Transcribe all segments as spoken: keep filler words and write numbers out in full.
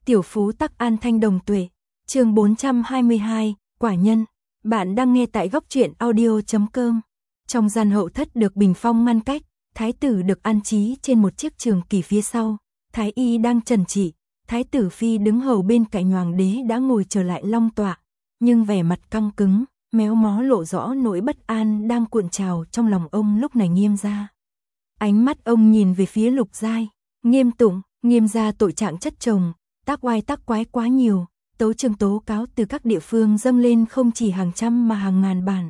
Tiểu phú tắc an thanh đồng tuệ. Chương bốn trăm hai mươi hai, quả nhân. Bạn đang nghe tại góc truyện audio chấm com. Trong gian hậu thất được bình phong ngăn cách, thái tử được an trí trên một chiếc trường kỷ phía sau, thái y đang trần trị, thái tử phi đứng hầu bên cạnh hoàng đế đã ngồi trở lại long tọa, nhưng vẻ mặt căng cứng, méo mó lộ rõ nỗi bất an đang cuộn trào trong lòng ông lúc này. Nghiêm gia. Ánh mắt ông nhìn về phía Lục Giai. Nghiêm Tụng, Nghiêm gia tội trạng chất chồng, tác oai tác quái quá nhiều, tấu chương tố cáo từ các địa phương dâng lên không chỉ hàng trăm mà hàng ngàn bản.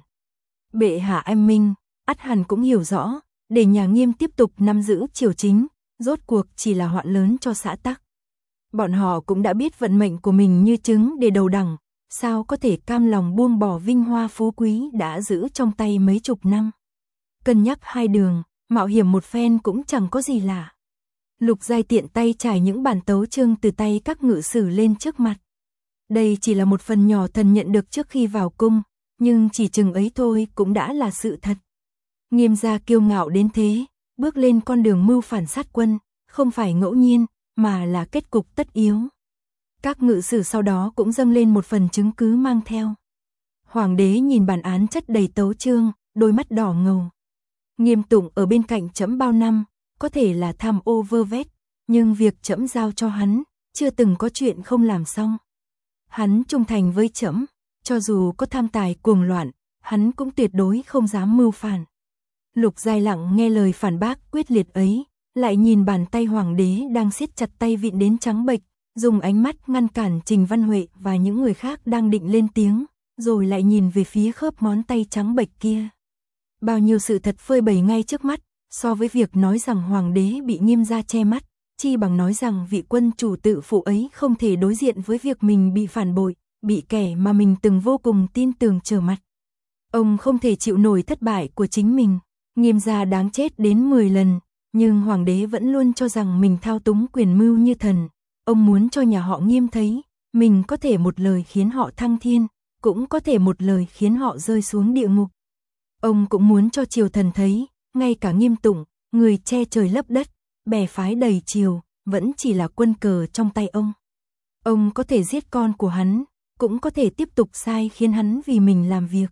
Bệ hạ anh minh, ắt hẳn cũng hiểu rõ, để nhà Nghiêm tiếp tục nắm giữ triều chính, rốt cuộc chỉ là họa lớn cho xã tắc. Bọn họ cũng đã biết vận mệnh của mình như trứng để đầu đẳng, sao có thể cam lòng buông bỏ vinh hoa phú quý đã giữ trong tay mấy chục năm. Cân nhắc hai đường, mạo hiểm một phen cũng chẳng có gì lạ. Lục Giai tiện tay trải những bản tấu chương từ tay các ngự sử lên trước mặt. Đây chỉ là một phần nhỏ thần nhận được trước khi vào cung, nhưng chỉ chừng ấy thôi cũng đã là sự thật. Nghiêm gia kiêu ngạo đến thế, bước lên con đường mưu phản sát quân, không phải ngẫu nhiên, mà là kết cục tất yếu. Các ngự sử sau đó cũng dâng lên một phần chứng cứ mang theo. Hoàng đế nhìn bản án chất đầy tấu chương, đôi mắt đỏ ngầu. Nghiêm Tụng ở bên cạnh trẫm bao năm, có thể là tham ô vơ vét, nhưng việc trẫm giao cho hắn, chưa từng có chuyện không làm xong. Hắn trung thành với trẫm, cho dù có tham tài cuồng loạn, hắn cũng tuyệt đối không dám mưu phản. Lục Giai lặng nghe lời phản bác quyết liệt ấy, lại nhìn bàn tay hoàng đế đang siết chặt tay vịn đến trắng bệch, dùng ánh mắt ngăn cản Trình Văn Huệ và những người khác đang định lên tiếng, rồi lại nhìn về phía khớp ngón tay trắng bệch kia. Bao nhiêu sự thật phơi bày ngay trước mắt, so với việc nói rằng hoàng đế bị Nghiêm gia che mắt, chi bằng nói rằng vị quân chủ tự phụ ấy không thể đối diện với việc mình bị phản bội, bị kẻ mà mình từng vô cùng tin tưởng trở mặt. Ông không thể chịu nổi thất bại của chính mình. Nghiêm gia đáng chết đến mười lần, nhưng hoàng đế vẫn luôn cho rằng mình thao túng quyền mưu như thần. Ông muốn cho nhà họ Nghiêm thấy, mình có thể một lời khiến họ thăng thiên, cũng có thể một lời khiến họ rơi xuống địa ngục. Ông cũng muốn cho triều thần thấy, ngay cả Nghiêm Tụng, người che trời lấp đất, bè phái đầy triều, vẫn chỉ là quân cờ trong tay ông. Ông có thể giết con của hắn, cũng có thể tiếp tục sai khiến hắn vì mình làm việc.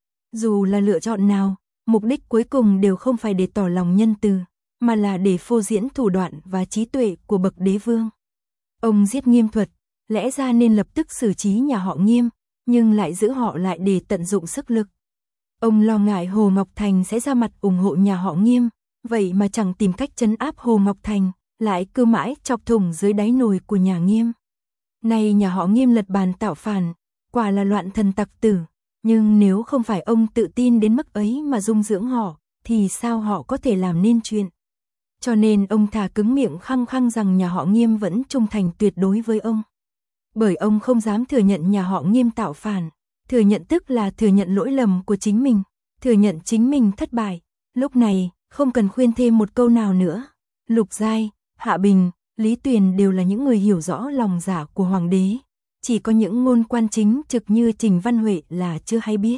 Dù là lựa chọn nào, mục đích cuối cùng đều không phải để tỏ lòng nhân từ, mà là để phô diễn thủ đoạn và trí tuệ của bậc đế vương. Ông giết Nghiêm Thuật, lẽ ra nên lập tức xử trí nhà họ Nghiêm, nhưng lại giữ họ lại để tận dụng sức lực. Ông lo ngại Hồ Ngọc Thành sẽ ra mặt ủng hộ nhà họ Nghiêm, vậy mà chẳng tìm cách trấn áp Hồ Ngọc Thành, lại cứ mãi chọc thủng dưới đáy nồi của nhà Nghiêm. Này nhà họ Nghiêm lật bàn tạo phản, quả là loạn thần tặc tử, nhưng nếu không phải ông tự tin đến mức ấy mà dung dưỡng họ, thì sao họ có thể làm nên chuyện. Cho nên ông thà cứng miệng khăng khăng rằng nhà họ Nghiêm vẫn trung thành tuyệt đối với ông. Bởi ông không dám thừa nhận nhà họ Nghiêm tạo phản, thừa nhận tức là thừa nhận lỗi lầm của chính mình, thừa nhận chính mình thất bại. Lúc này, không cần khuyên thêm một câu nào nữa. Lục Giai, Hạ Bình, Lý Tuyền đều là những người hiểu rõ lòng dạ của hoàng đế. Chỉ có những ngôn quan chính trực như Trình Văn Huệ là chưa hay biết.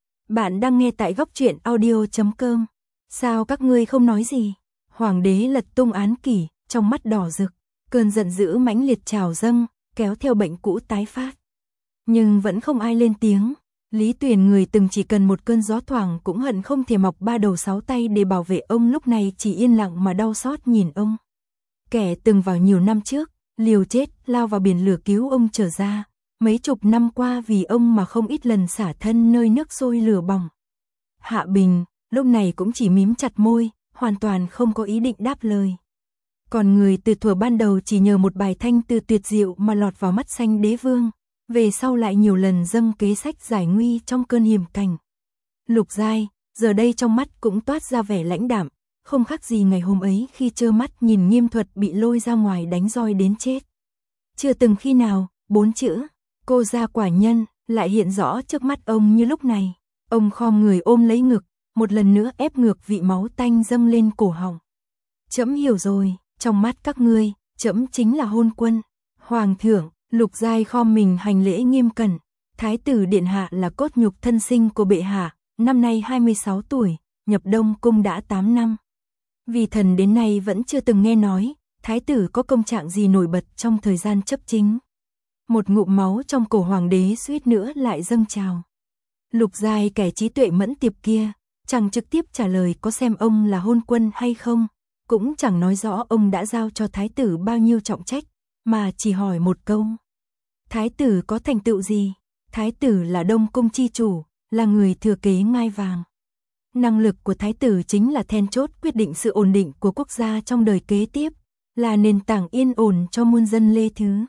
Bạn đang nghe tại góc truyện audio chấm com. Sao các ngươi không nói gì? Hoàng đế lật tung án kỷ, trong mắt đỏ rực, cơn giận dữ mãnh liệt trào dâng, kéo theo bệnh cũ tái phát. Nhưng vẫn không ai lên tiếng. Lý Tuyền người từng chỉ cần một cơn gió thoảng cũng hận không thể mọc ba đầu sáu tay để bảo vệ ông, lúc này chỉ yên lặng mà đau xót nhìn ông. Kẻ từng vào nhiều năm trước, liều chết lao vào biển lửa cứu ông trở ra, mấy chục năm qua vì ông mà không ít lần xả thân nơi nước sôi lửa bỏng. Hạ Bình lúc này cũng chỉ mím chặt môi, hoàn toàn không có ý định đáp lời. Còn người từ thuở ban đầu chỉ nhờ một bài thanh từ tuyệt diệu mà lọt vào mắt xanh đế vương, về sau lại nhiều lần dâng kế sách giải nguy trong cơn hiểm cảnh. Lục Giai giờ đây trong mắt cũng toát ra vẻ lãnh đạm, không khác gì ngày hôm ấy khi trơ mắt nhìn Nghiêm Thuật bị lôi ra ngoài đánh roi đến chết. Chưa từng khi nào, bốn chữ, cô gia quả nhân, lại hiện rõ trước mắt ông như lúc này. Ông khom người ôm lấy ngực, một lần nữa ép ngược vị máu tanh dâng lên cổ họng. Trẫm hiểu rồi, trong mắt các ngươi, trẫm chính là hôn quân. Hoàng thượng, Lục Giai khom mình hành lễ nghiêm cẩn. Thái tử điện hạ là cốt nhục thân sinh của bệ hạ, năm nay hai mươi sáu tuổi, nhập Đông cung đã tám năm. Vì thần đến nay vẫn chưa từng nghe nói, thái tử có công trạng gì nổi bật trong thời gian chấp chính. Một ngụm máu trong cổ hoàng đế suýt nữa lại dâng trào. Lục Giai kẻ trí tuệ mẫn tiệp kia, chẳng trực tiếp trả lời có xem ông là hôn quân hay không, cũng chẳng nói rõ ông đã giao cho thái tử bao nhiêu trọng trách, mà chỉ hỏi một câu. Thái tử có thành tựu gì? Thái tử là Đông Cung chi chủ, là người thừa kế ngai vàng. Năng lực của thái tử chính là then chốt quyết định sự ổn định của quốc gia trong đời kế tiếp, là nền tảng yên ổn cho muôn dân Lê Thứ.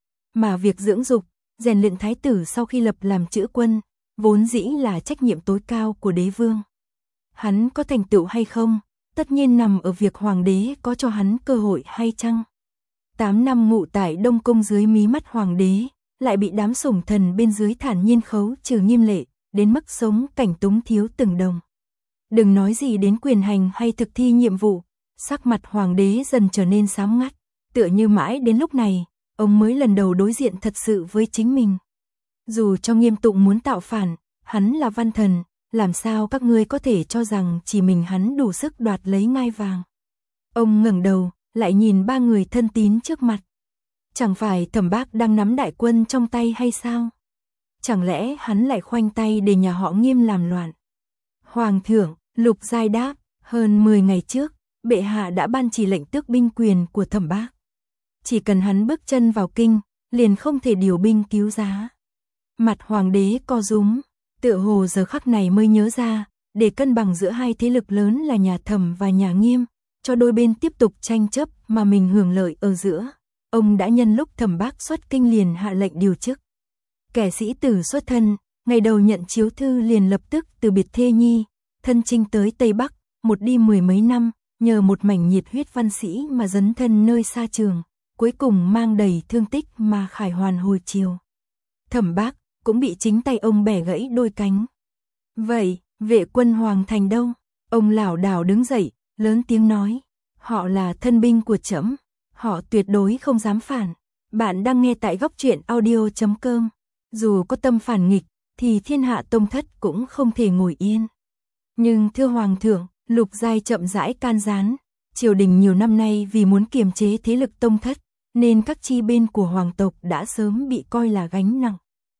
Mà việc dưỡng dục, rèn luyện thái tử sau khi lập làm chữ quân, vốn dĩ là trách nhiệm tối cao của đế vương. Hắn có thành tựu hay không, tất nhiên nằm ở việc hoàng đế có cho hắn cơ hội hay chăng. Tám năm ngụ tại Đông Cung dưới mí mắt hoàng đế, lại bị đám sủng thần bên dưới thản nhiên khấu trừ nghiêm lệ, đến mức sống cảnh túng thiếu từng đồng. Đừng nói gì đến quyền hành hay thực thi nhiệm vụ, sắc mặt hoàng đế dần trở nên xám ngắt, tựa như mãi đến lúc này, ông mới lần đầu đối diện thật sự với chính mình. Dù cho Nghiêm Tụng muốn tạo phản, hắn là văn thần, làm sao các ngươi có thể cho rằng chỉ mình hắn đủ sức đoạt lấy ngai vàng. Ông ngẩng đầu, lại nhìn ba người thân tín trước mặt. Chẳng phải Thẩm Bác đang nắm đại quân trong tay hay sao? Chẳng lẽ hắn lại khoanh tay để nhà họ Nghiêm làm loạn? Hoàng thượng, Lục Giai đáp, hơn mười ngày trước, bệ hạ đã ban chỉ lệnh tước binh quyền của Thẩm Bác. Chỉ cần hắn bước chân vào kinh, liền không thể điều binh cứu giá. Mặt hoàng đế co rúm, tựa hồ giờ khắc này mới nhớ ra, để cân bằng giữa hai thế lực lớn là nhà Thẩm và nhà Nghiêm, cho đôi bên tiếp tục tranh chấp mà mình hưởng lợi ở giữa. Ông đã nhân lúc Thẩm Bác xuất kinh liền hạ lệnh điều chức. Kẻ sĩ tử xuất thân, ngày đầu nhận chiếu thư liền lập tức từ biệt thê nhi, thân chinh tới Tây Bắc, một đi mười mấy năm, nhờ một mảnh nhiệt huyết văn sĩ mà dấn thân nơi xa trường, cuối cùng mang đầy thương tích mà khải hoàn hồi chiều. Thẩm Bác cũng bị chính tay ông bẻ gãy đôi cánh. Vậy, vệ quân Hoàng Thành đâu? Ông lảo đảo đứng dậy, lớn tiếng nói, họ là thân binh của trẫm, họ tuyệt đối không dám phản. Bạn đang nghe tại góc truyện audio chấm com. Dù có tâm phản nghịch, thì thiên hạ tông thất cũng không thể ngồi yên. Nhưng thưa Hoàng thượng, Lục Giai chậm rãi can gián, triều đình nhiều năm nay vì muốn kiềm chế thế lực tông thất, nên các chi bên của hoàng tộc đã sớm bị coi là gánh nặng.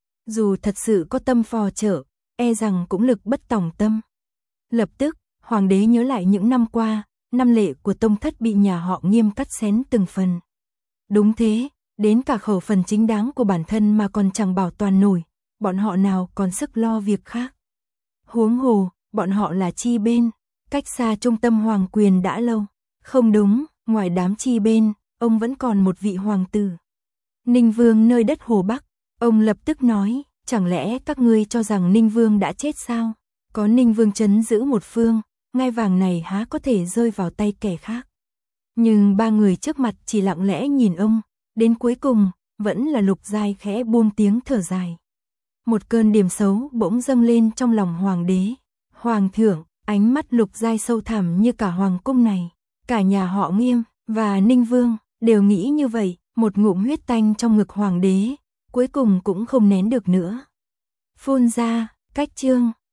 Dù thật sự có tâm phò trợ, e rằng cũng lực bất tòng tâm. Lập tức, hoàng đế nhớ lại những năm qua, năm lệ của tông thất bị nhà họ Nghiêm cắt xén từng phần. Đúng thế, đến cả khẩu phần chính đáng của bản thân mà còn chẳng bảo toàn nổi, bọn họ nào còn sức lo việc khác. Huống hồ, bọn họ là chi bên, cách xa trung tâm hoàng quyền đã lâu. Không đúng, ngoài đám chi bên, ông vẫn còn một vị hoàng tử. Ninh Vương nơi đất Hồ Bắc, ông lập tức nói, chẳng lẽ các ngươi cho rằng Ninh Vương đã chết sao? Có Ninh Vương trấn giữ một phương, ngai vàng này há có thể rơi vào tay kẻ khác. Nhưng ba người trước mặt chỉ lặng lẽ nhìn ông, đến cuối cùng, vẫn là Lục Giai khẽ buông tiếng thở dài. Một cơn điềm xấu bỗng dâng lên trong lòng hoàng đế. Hoàng thượng, ánh mắt Lục Giai sâu thẳm như cả hoàng cung này, cả nhà họ Nghiêm và Ninh Vương đều nghĩ như vậy, một ngụm huyết tanh trong ngực hoàng đế, cuối cùng cũng không nén được nữa. Phun ra, cách chương.